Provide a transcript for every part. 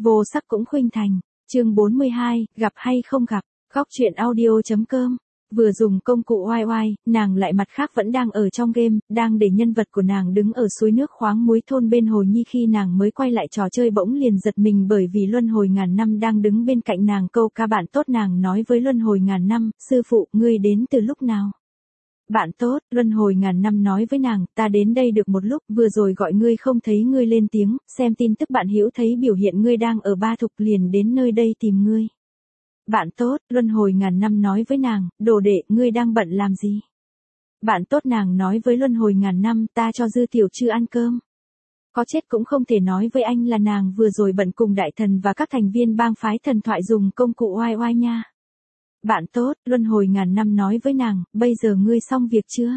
Vô sắc cũng khuynh thành. Chương 42, gặp hay không gặp. Góc truyện audio.com. Vừa dùng công cụ oai oai, nàng lại mặt khác vẫn đang ở trong game, đang để nhân vật của nàng đứng ở suối nước khoáng muối thôn bên hồ nhi. Khi nàng mới quay lại trò chơi bỗng liền giật mình bởi vì luân hồi ngàn năm đang đứng bên cạnh nàng. Câu ca bạn tốt, nàng nói với luân hồi ngàn năm, sư phụ, ngươi đến từ lúc nào? Bạn tốt, luân hồi ngàn năm nói với nàng, ta đến đây được một lúc, vừa rồi gọi ngươi không thấy ngươi lên tiếng, xem tin tức bạn hữu thấy biểu hiện ngươi đang ở Ba Thục liền đến nơi đây tìm ngươi. Bạn tốt, luân hồi ngàn năm nói với nàng, đồ đệ, ngươi đang bận làm gì? Bạn tốt, nàng nói với luân hồi ngàn năm, ta cho Dư Tiểu Trư ăn cơm. Có chết cũng không thể nói với anh là nàng vừa rồi bận cùng đại thần và các thành viên bang phái thần thoại dùng công cụ oai oai nha. Bạn tốt, luân hồi ngàn năm nói với nàng, bây giờ ngươi xong việc chưa?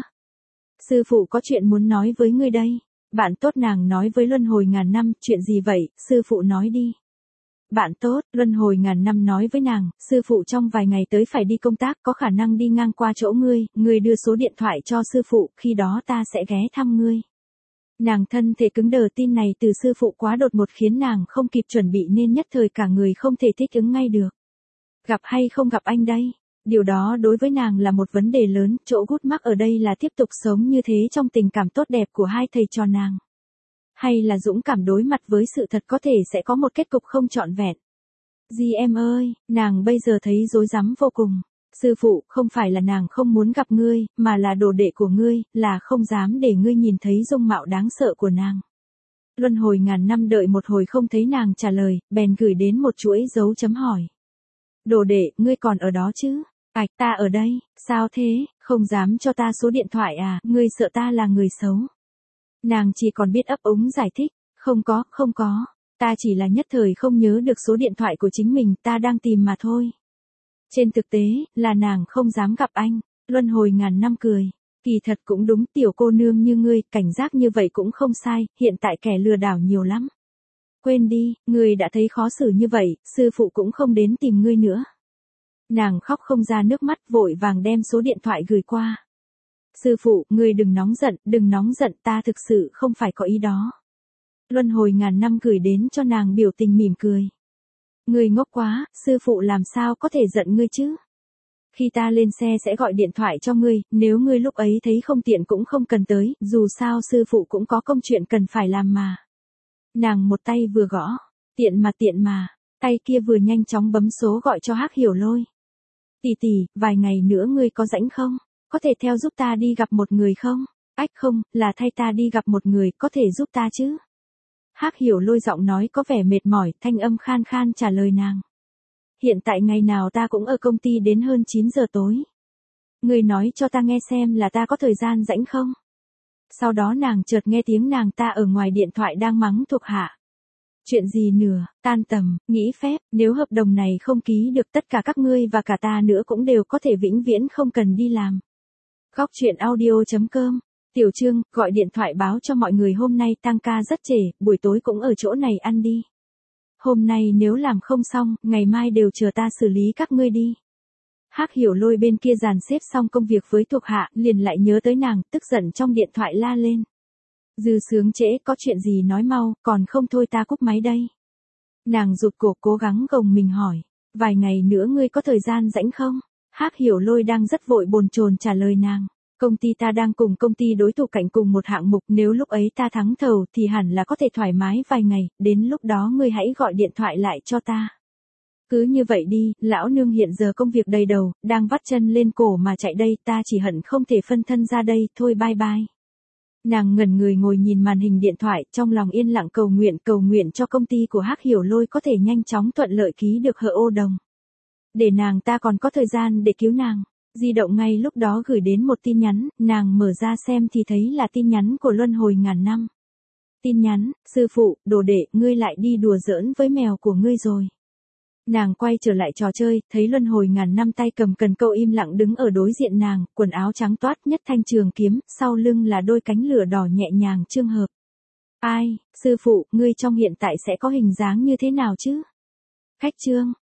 Sư phụ có chuyện muốn nói với ngươi đây. Bạn tốt, nàng nói với luân hồi ngàn năm, chuyện gì vậy, sư phụ nói đi. Bạn tốt, luân hồi ngàn năm nói với nàng, sư phụ trong vài ngày tới phải đi công tác, có khả năng đi ngang qua chỗ ngươi đưa số điện thoại cho sư phụ, khi đó ta sẽ ghé thăm ngươi. Nàng thân thể cứng đờ, tin này từ sư phụ quá đột ngột khiến nàng không kịp chuẩn bị nên nhất thời cả người không thể thích ứng ngay được. Gặp hay không gặp anh đây? Điều đó đối với nàng là một vấn đề lớn, chỗ gút mắc ở đây là tiếp tục sống như thế trong tình cảm tốt đẹp của hai thầy trò nàng. Hay là dũng cảm đối mặt với sự thật có thể sẽ có một kết cục không trọn vẹn. Dì em ơi, nàng bây giờ thấy rối rắm vô cùng. Sư phụ, không phải là nàng không muốn gặp ngươi, mà là đồ đệ của ngươi, là không dám để ngươi nhìn thấy dung mạo đáng sợ của nàng. Luân hồi ngàn năm đợi một hồi không thấy nàng trả lời, bèn gửi đến một chuỗi dấu chấm hỏi. Đồ đệ, ngươi còn ở đó chứ? Ảch, ta ở đây, sao thế, không dám cho ta số điện thoại à, ngươi sợ ta là người xấu. Nàng chỉ còn biết ấp úng giải thích, không có, ta chỉ là nhất thời không nhớ được số điện thoại của chính mình, ta đang tìm mà thôi. Trên thực tế, là nàng không dám gặp anh, luân hồi ngàn năm cười. Kỳ thật cũng đúng, tiểu cô nương như ngươi, cảnh giác như vậy cũng không sai, hiện tại kẻ lừa đảo nhiều lắm. Quên đi, ngươi đã thấy khó xử như vậy, sư phụ cũng không đến tìm ngươi nữa. Nàng khóc không ra nước mắt, vội vàng đem số điện thoại gửi qua. Sư phụ, ngươi đừng nóng giận, ta thực sự không phải có ý đó. Luân hồi ngàn năm gửi đến cho nàng biểu tình mỉm cười. Ngươi ngốc quá, sư phụ làm sao có thể giận ngươi chứ? Khi ta lên xe sẽ gọi điện thoại cho ngươi, nếu ngươi lúc ấy thấy không tiện cũng không cần tới, dù sao sư phụ cũng có công chuyện cần phải làm mà. Nàng một tay vừa gõ, tiện mà, tay kia vừa nhanh chóng bấm số gọi cho Hắc Hiểu Lôi. Tỷ, vài ngày nữa ngươi có rảnh không? Có thể theo giúp ta đi gặp một người không? Ách không, là thay ta đi gặp một người, có thể giúp ta chứ? Hắc Hiểu Lôi giọng nói có vẻ mệt mỏi, thanh âm khan khan trả lời nàng. Hiện tại ngày nào ta cũng ở công ty đến hơn 9 giờ tối. Ngươi nói cho ta nghe xem là ta có thời gian rảnh không? Sau đó nàng chợt nghe tiếng nàng ta ở ngoài điện thoại đang mắng thuộc hạ. Chuyện gì nữa, tan tầm, nghỉ phép, nếu hợp đồng này không ký được tất cả các ngươi và cả ta nữa cũng đều có thể vĩnh viễn không cần đi làm. Góc truyện audio.com. Tiểu Trương, gọi điện thoại báo cho mọi người hôm nay tăng ca rất trễ, buổi tối cũng ở chỗ này ăn đi. Hôm nay nếu làm không xong, ngày mai đều chờ ta xử lý các ngươi đi. Hắc Hiểu Lôi bên kia dàn xếp xong công việc với thuộc hạ, liền lại nhớ tới nàng, tức giận trong điện thoại la lên. Dư Sướng trễ, có chuyện gì nói mau, còn không thôi ta cúp máy đây. Nàng rụt cổ cố gắng gồng mình hỏi, vài ngày nữa ngươi có thời gian rảnh không? Hắc Hiểu Lôi đang rất vội bồn chồn trả lời nàng. Công ty ta đang cùng công ty đối thủ cạnh cùng một hạng mục, nếu lúc ấy ta thắng thầu thì hẳn là có thể thoải mái vài ngày, đến lúc đó ngươi hãy gọi điện thoại lại cho ta. Cứ như vậy đi, lão nương hiện giờ công việc đầy đầu, đang vắt chân lên cổ mà chạy đây, ta chỉ hận không thể phân thân ra đây, thôi bye bye. Nàng ngẩn người ngồi nhìn màn hình điện thoại, trong lòng yên lặng cầu nguyện cho công ty của Hắc Hiểu Lôi có thể nhanh chóng thuận lợi ký được hợp đồng. Để nàng ta còn có thời gian để cứu nàng. Di động ngay lúc đó gửi đến một tin nhắn, nàng mở ra xem thì thấy là tin nhắn của luân hồi ngàn năm. Tin nhắn, sư phụ, đồ đệ, ngươi lại đi đùa giỡn với mèo của ngươi rồi. Nàng quay trở lại trò chơi, thấy luân hồi ngàn năm tay cầm cần câu im lặng đứng ở đối diện nàng, quần áo trắng toát nhất thanh trường kiếm, sau lưng là đôi cánh lửa đỏ nhẹ nhàng chương hợp. Ai, sư phụ, ngươi trong hiện tại sẽ có hình dáng như thế nào chứ? Khách Trương,